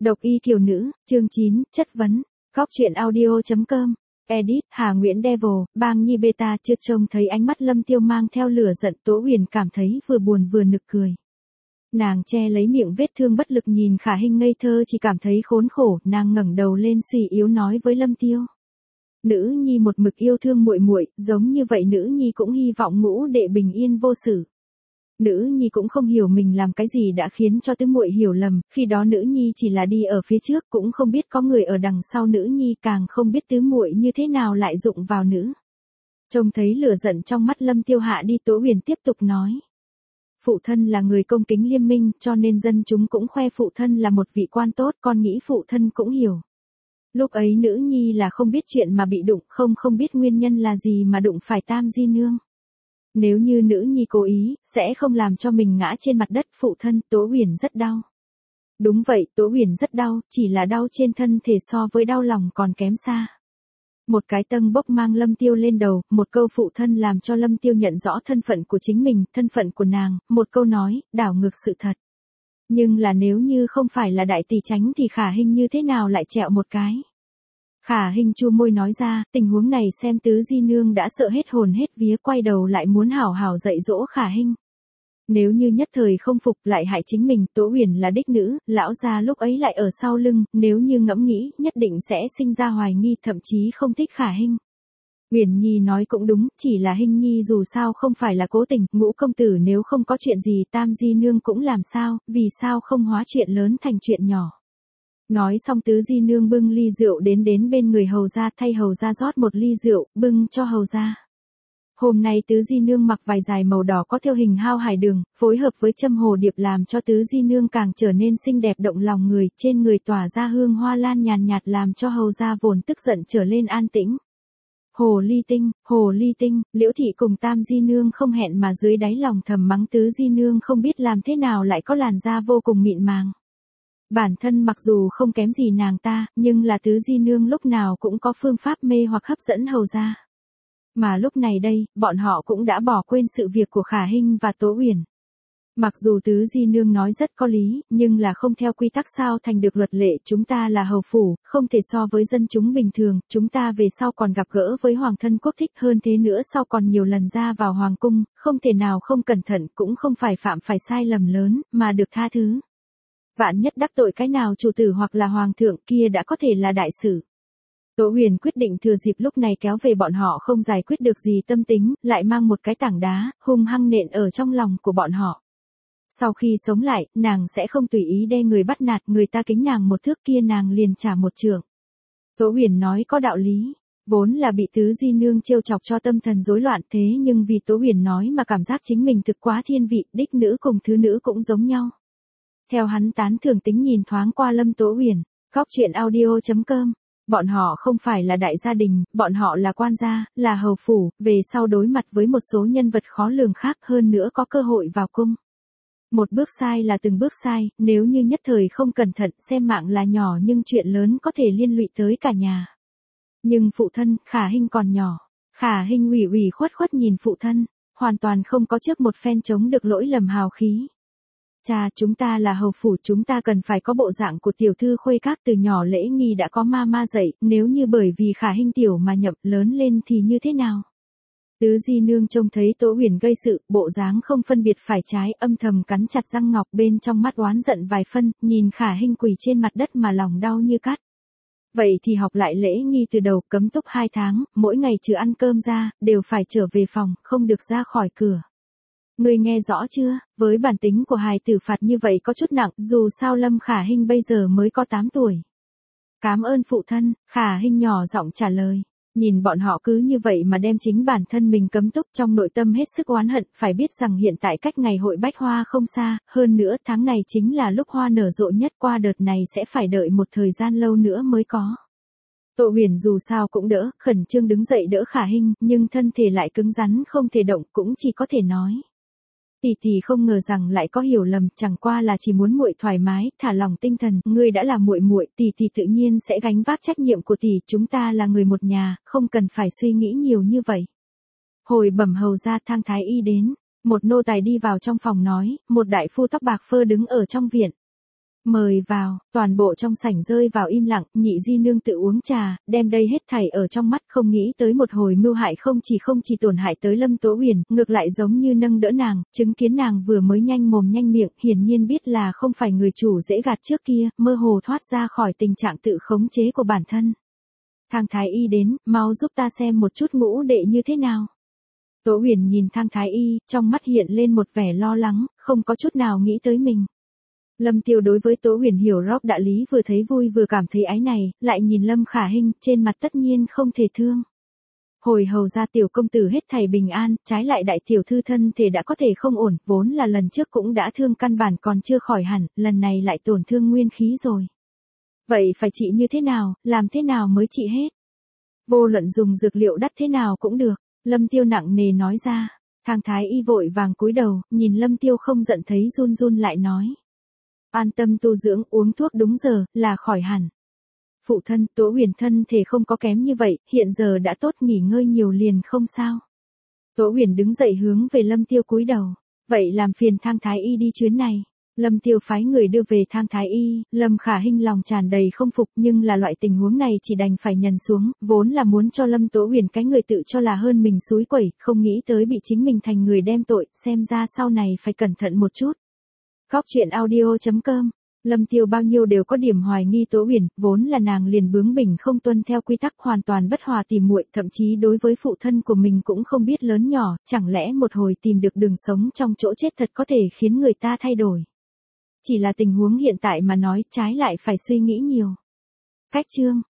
Độc y kiều nữ, chương 9, chất vấn. Góc truyện audio.com. Edit, Hà Nguyễn Devil, Bang Nhi Beta chưa trông thấy ánh mắt Lâm Tiêu mang theo lửa giận, Tố Huyền cảm thấy vừa buồn vừa nực cười. Nàng che lấy miệng vết thương bất lực nhìn Khả Hinh ngây thơ chỉ cảm thấy khốn khổ, nàng ngẩng đầu lên suy yếu nói với Lâm Tiêu. Nữ nhi một mực yêu thương muội muội, giống như vậy nữ nhi cũng hy vọng ngũ đệ bình yên vô sự. Nữ nhi cũng không hiểu mình làm cái gì đã khiến cho tứ muội hiểu lầm, khi đó nữ nhi chỉ là đi ở phía trước, cũng không biết có người ở đằng sau nữ nhi, càng không biết tứ muội như thế nào lại dụng vào nữ. Trông thấy lửa giận trong mắt Lâm Tiêu hạ đi, Tố Huyền tiếp tục nói. Phụ thân là người công kính liêm minh, cho nên dân chúng cũng khoe phụ thân là một vị quan tốt, con nghĩ phụ thân cũng hiểu. Lúc ấy nữ nhi là không biết chuyện mà bị đụng, không biết nguyên nhân là gì mà đụng phải Tam Di Nương. Nếu như nữ nhi cố ý, sẽ không làm cho mình ngã trên mặt đất. Phụ thân, Tố Huyền rất đau. Đúng vậy, Tố Huyền rất đau, chỉ là đau trên thân thể so với đau lòng còn kém xa. Một cái tâng bốc mang Lâm Tiêu lên đầu, một câu phụ thân làm cho Lâm Tiêu nhận rõ thân phận của chính mình, thân phận của nàng, một câu nói, đảo ngược sự thật. Nhưng là nếu như không phải là đại tỷ tránh thì Khả Hinh như thế nào lại trẹo một cái. Khả Hinh chu môi nói ra, tình huống này xem Tứ Di Nương đã sợ hết hồn hết vía, quay đầu lại muốn hảo hảo dạy dỗ Khả Hinh. Nếu như nhất thời không phục lại hại chính mình, Tố Huyền là đích nữ, lão gia lúc ấy lại ở sau lưng, nếu như ngẫm nghĩ, nhất định sẽ sinh ra hoài nghi, thậm chí không thích Khả Hinh. Huyền Nhi nói cũng đúng, chỉ là Hinh Nhi dù sao không phải là cố tình, Ngũ công tử nếu không có chuyện gì Tam Di Nương cũng làm sao, vì sao không hóa chuyện lớn thành chuyện nhỏ. Nói xong Tứ Di Nương bưng ly rượu đến bên người hầu gia, thay hầu gia rót một ly rượu, bưng cho hầu gia. Hôm nay Tứ Di Nương mặc vải dài màu đỏ có thêu hình hao hải đường, phối hợp với châm hồ điệp làm cho Tứ Di Nương càng trở nên xinh đẹp động lòng người, trên người tỏa ra hương hoa lan nhàn nhạt làm cho hầu gia vốn tức giận trở lên an tĩnh. Hồ ly tinh, Liễu thị cùng Tam Di Nương không hẹn mà dưới đáy lòng thầm mắng Tứ Di Nương không biết làm thế nào lại có làn da vô cùng mịn màng. Bản thân mặc dù không kém gì nàng ta, nhưng là Tứ Di Nương lúc nào cũng có phương pháp mê hoặc hấp dẫn hầu gia. Mà lúc này đây, bọn họ cũng đã bỏ quên sự việc của Khả Hinh và Tố Huyền. Mặc dù Tứ Di Nương nói rất có lý, nhưng là không theo quy tắc sao thành được luật lệ, chúng ta là hầu phủ, không thể so với dân chúng bình thường, chúng ta về sau còn gặp gỡ với hoàng thân quốc thích, hơn thế nữa sau còn nhiều lần ra vào hoàng cung, không thể nào không cẩn thận, cũng không phải phạm phải sai lầm lớn, mà được tha thứ. Vạn nhất đắc tội cái nào chủ tử hoặc là hoàng thượng kia đã có thể là đại sự. Tố Huyền quyết định thừa dịp lúc này kéo về bọn họ không giải quyết được gì tâm tính, lại mang một cái tảng đá, hung hăng nện ở trong lòng của bọn họ. Sau khi sống lại, nàng sẽ không tùy ý đe người bắt nạt, người ta kính nàng một thước kia nàng liền trả một trượng. Tố Huyền nói có đạo lý, vốn là bị Tứ Di Nương trêu chọc cho tâm thần rối loạn, thế nhưng vì Tố Huyền nói mà cảm giác chính mình thực quá thiên vị, đích nữ cùng thứ nữ cũng giống nhau. Theo hắn tán thưởng tính nhìn thoáng qua Lâm Tố Huyền, góc truyện audio.com. Bọn họ không phải là đại gia đình, bọn họ là quan gia, là hầu phủ, về sau đối mặt với một số nhân vật khó lường khác, hơn nữa có cơ hội vào cung. Một bước sai là từng bước sai, nếu như nhất thời không cẩn thận, xem mạng là nhỏ nhưng chuyện lớn có thể liên lụy tới cả nhà. Nhưng phụ thân, Khả Hinh còn nhỏ. Khả Hinh ủy khuất nhìn phụ thân, hoàn toàn không có trước một phen chống được lỗi lầm hào khí. Cha, chúng ta là hầu phủ, chúng ta cần phải có bộ dạng của tiểu thư khuê các, từ nhỏ Lễ Nghi đã có ma dạy, nếu như bởi vì Khả Hinh tiểu mà nhậm lớn lên thì như thế nào? Tứ Di Nương trông thấy Tố Huyền gây sự, bộ dáng không phân biệt phải trái, âm thầm cắn chặt răng ngọc, bên trong mắt oán giận vài phân, nhìn Khả Hinh quỳ trên mặt đất mà lòng đau như cắt. Vậy thì học lại Lễ Nghi từ đầu, cấm túc 2 tháng, mỗi ngày trừ ăn cơm ra, đều phải trở về phòng, không được ra khỏi cửa. Ngươi nghe rõ chưa, với bản tính của hài tử phạt như vậy có chút nặng, dù sao Lâm Khả Hinh bây giờ mới có 8 tuổi. Cảm ơn phụ thân, Khả Hinh nhỏ giọng trả lời. Nhìn bọn họ cứ như vậy mà đem chính bản thân mình cấm túc, trong nội tâm hết sức oán hận, phải biết rằng hiện tại cách ngày hội bách hoa không xa, hơn nữa tháng này chính là lúc hoa nở rộ nhất, qua đợt này sẽ phải đợi một thời gian lâu nữa mới có. Tố Huyền dù sao cũng đỡ, khẩn trương đứng dậy đỡ Khả Hinh, nhưng thân thể lại cứng rắn không thể động, cũng chỉ có thể nói. Tỷ không ngờ rằng lại có hiểu lầm, chẳng qua là chỉ muốn muội thoải mái, thả lòng tinh thần, ngươi đã là muội, tỷ tự nhiên sẽ gánh vác trách nhiệm của tỷ, chúng ta là người một nhà, không cần phải suy nghĩ nhiều như vậy. Hồi bẩm hầu gia, Thang Thái Y đến, một nô tài đi vào trong phòng nói, một đại phu tóc bạc phơ đứng ở trong viện. Mời vào, toàn bộ trong sảnh rơi vào im lặng, Nhị di nương tự uống trà, đem đây hết thảy ở trong mắt, không nghĩ tới một hồi mưu hại không chỉ tổn hại tới Lâm Tố Uyển, ngược lại giống như nâng đỡ nàng, chứng kiến nàng vừa mới nhanh mồm nhanh miệng, hiển nhiên biết là không phải người chủ dễ gạt trước kia, mơ hồ thoát ra khỏi tình trạng tự khống chế của bản thân. Thang Thái Y đến, mau giúp ta xem một chút ngũ đệ như thế nào. Tố Uyển nhìn Thang Thái Y, trong mắt hiện lên một vẻ lo lắng, không có chút nào nghĩ tới mình. Lâm Tiêu đối với Tố Uyển hiểu rõ đạo lý, vừa thấy vui vừa cảm thấy ái này, lại nhìn Lâm Khả Hinh, trên mặt tất nhiên không thể thương. Hồi hầu ra tiểu công tử hết thảy bình an, trái lại đại tiểu thư thân thể đã có thể không ổn, vốn là lần trước cũng đã thương căn bản còn chưa khỏi hẳn, lần này lại tổn thương nguyên khí rồi. Vậy phải trị như thế nào, làm thế nào mới trị hết? Vô luận dùng dược liệu đắt thế nào cũng được, Lâm Tiêu nặng nề nói ra. Thang Thái Y vội vàng cúi đầu, nhìn Lâm Tiêu không giận thấy run run lại nói. An tâm tu dưỡng, uống thuốc đúng giờ, là khỏi hẳn. Phụ thân, Tố Uyển thân thể không có kém như vậy, hiện giờ đã tốt, nghỉ ngơi nhiều liền không sao. Tố Uyển đứng dậy hướng về Lâm Tiêu cúi đầu. Vậy làm phiền Thang Thái Y đi chuyến này. Lâm Tiêu phái người đưa về Thang Thái Y, Lâm Khả Hinh lòng tràn đầy không phục, nhưng là loại tình huống này chỉ đành phải nhần xuống, vốn là muốn cho Lâm Tố Uyển cái người tự cho là hơn mình xúi quẩy, không nghĩ tới bị chính mình thành người đem tội, xem ra sau này phải cẩn thận một chút. Góc truyện audio.com. Lâm Tiêu bao nhiêu đều có điểm hoài nghi Tố Uyển, vốn là nàng liền bướng bỉnh không tuân theo quy tắc, hoàn toàn bất hòa tỉ muội, thậm chí đối với phụ thân của mình cũng không biết lớn nhỏ, chẳng lẽ một hồi tìm được đường sống trong chỗ chết thật có thể khiến người ta thay đổi. Chỉ là tình huống hiện tại mà nói, trái lại phải suy nghĩ nhiều. Cách chương